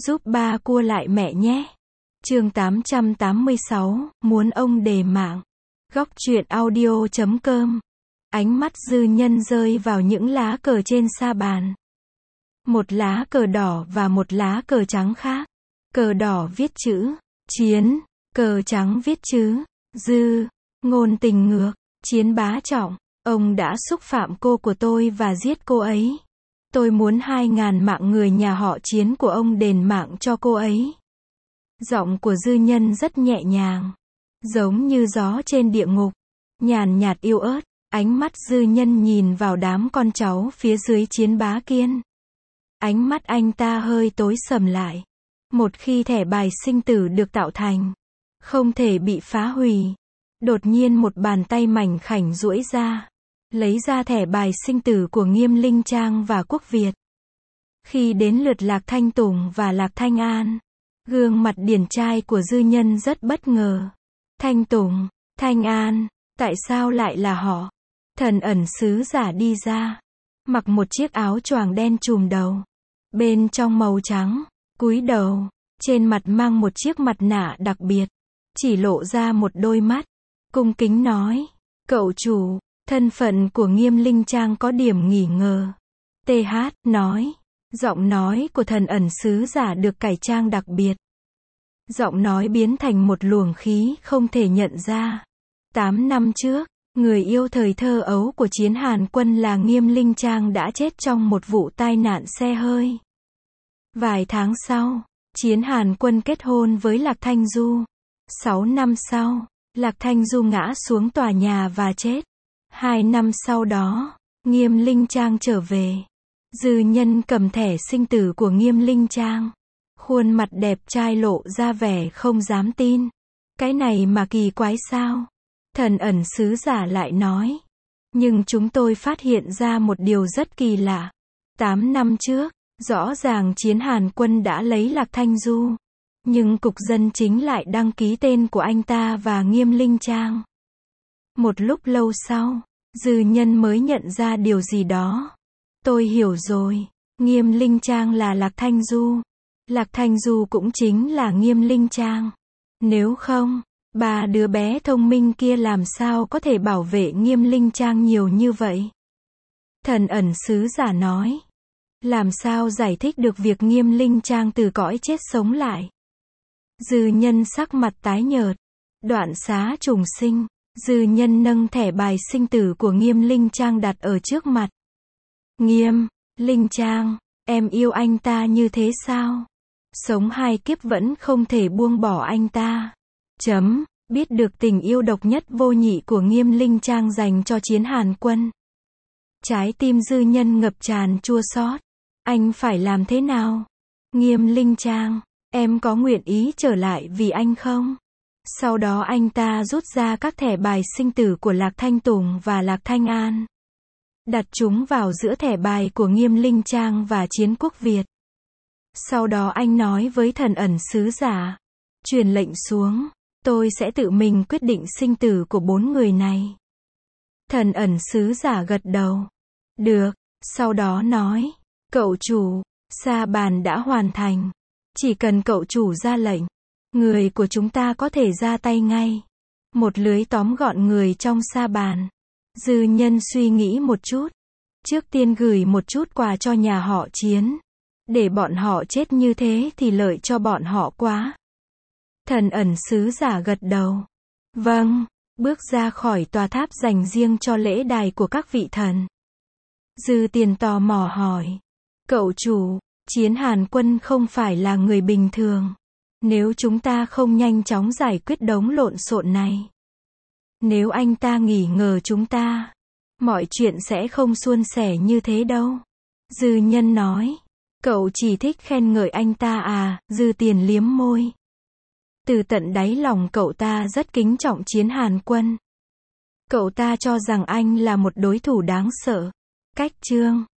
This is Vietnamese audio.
giúp ba cua lại mẹ nhé. Chương 886, muốn ông đền mạng. Góc truyện audio.com. Ánh mắt Dư Nhân rơi vào những lá cờ trên sa bàn. Một lá cờ đỏ và một lá cờ trắng khác. Cờ đỏ viết chữ chiến, cờ trắng viết chữ dư, ngôn tình ngược, chiến bá trọng. Ông đã xúc phạm cô của tôi và giết cô ấy. Tôi muốn 2.000 mạng người nhà họ Chiến của ông đền mạng cho cô ấy. Giọng của Dư Nhân rất nhẹ nhàng, giống như gió trên địa ngục, nhàn nhạt yêu ớt. Ánh mắt Dư Nhân nhìn vào đám con cháu phía dưới Chiến Bá Kiên. Ánh mắt anh ta hơi tối sầm lại. Một khi thẻ bài sinh tử được tạo thành, không thể bị phá hủy. Đột nhiên một bàn tay mảnh khảnh duỗi ra, lấy ra thẻ bài sinh tử của Nghiêm Linh Trang và Quốc Việt. Khi đến lượt Lạc Thanh Tùng và Lạc Thanh An, gương mặt điển trai của Dư Nhân rất bất ngờ. Thanh Tùng, Thanh An, tại sao lại là họ? Thần ẩn sứ giả đi ra, mặc một chiếc áo choàng đen trùm đầu, bên trong màu trắng, cúi đầu, trên mặt mang một chiếc mặt nạ đặc biệt, chỉ lộ ra một đôi mắt, cung kính nói, cậu chủ. Thân phận của Nghiêm Linh Trang có điểm nghi ngờ. TH nói, giọng nói của thần ẩn sứ giả được cải trang đặc biệt. Giọng nói biến thành một luồng khí không thể nhận ra. 8 năm trước, người yêu thời thơ ấu của Chiến Hàn Quân là Nghiêm Linh Trang đã chết trong một vụ tai nạn xe hơi. Vài tháng sau, Chiến Hàn Quân kết hôn với Lạc Thanh Du. 6 năm sau, Lạc Thanh Du ngã xuống tòa nhà và chết. 2 năm sau đó, Nghiêm Linh Trang trở về. Dư Nhân cầm thẻ sinh tử của Nghiêm Linh Trang. Khuôn mặt đẹp trai lộ ra vẻ không dám tin. Cái này mà kỳ quái sao? Thần ẩn sứ giả lại nói. Nhưng chúng tôi phát hiện ra một điều rất kỳ lạ. 8 năm trước, rõ ràng Chiến Hàn Quân đã lấy Lạc Thanh Du. Nhưng cục dân chính lại đăng ký tên của anh ta và Nghiêm Linh Trang. Một lúc lâu sau, Dư Nhân mới nhận ra điều gì đó. Tôi hiểu rồi, Nghiêm Linh Trang là Lạc Thanh Du. Lạc Thanh Du cũng chính là Nghiêm Linh Trang. Nếu không, ba đứa bé thông minh kia làm sao có thể bảo vệ Nghiêm Linh Trang nhiều như vậy? Thần ẩn sứ giả nói. Làm sao giải thích được việc Nghiêm Linh Trang từ cõi chết sống lại? Dư Nhân sắc mặt tái nhợt. Đoạn xá trùng sinh. Dư Nhân nâng thẻ bài sinh tử của Nghiêm Linh Trang đặt ở trước mặt. Nghiêm Linh Trang, em yêu anh ta như thế sao? Sống 2 kiếp vẫn không thể buông bỏ anh ta. Biết được tình yêu độc nhất vô nhị của Nghiêm Linh Trang dành cho Chiến Hàn Quân. Trái tim Dư Nhân ngập tràn chua xót. Anh phải làm thế nào? Nghiêm Linh Trang, em có nguyện ý trở lại vì anh không? Sau đó anh ta rút ra các thẻ bài sinh tử của Lạc Thanh Tùng và Lạc Thanh An. Đặt chúng vào giữa thẻ bài của Nghiêm Linh Trang và Chiến Quốc Việt. Sau đó anh nói với thần ẩn sứ giả. Truyền lệnh xuống, tôi sẽ tự mình quyết định sinh tử của 4 người này. Thần ẩn sứ giả gật đầu. Được, sau đó nói. Cậu chủ, sa bàn đã hoàn thành. Chỉ cần cậu chủ ra lệnh, người của chúng ta có thể ra tay ngay. Một lưới tóm gọn người trong sa bàn. Dư Nhân suy nghĩ một chút. Trước tiên gửi một chút quà cho nhà họ Chiến. Để bọn họ chết như thế thì lợi cho bọn họ quá. Thần ẩn sứ giả gật đầu. Vâng, bước ra khỏi tòa tháp dành riêng cho lễ đài của các vị thần. Dư Tiền tò mò hỏi. Cậu chủ, Chiến Hàn Quân không phải là người bình thường. Nếu chúng ta không nhanh chóng giải quyết đống lộn xộn này. Nếu anh ta nghi ngờ chúng ta, mọi chuyện sẽ không suôn sẻ như thế đâu. Dư Nhân nói. Cậu chỉ thích khen ngợi anh ta à? Dư Tiền liếm môi. Từ tận đáy lòng cậu ta rất kính trọng Chiến Hàn Quân. Cậu ta cho rằng anh là một đối thủ đáng sợ. Cách chương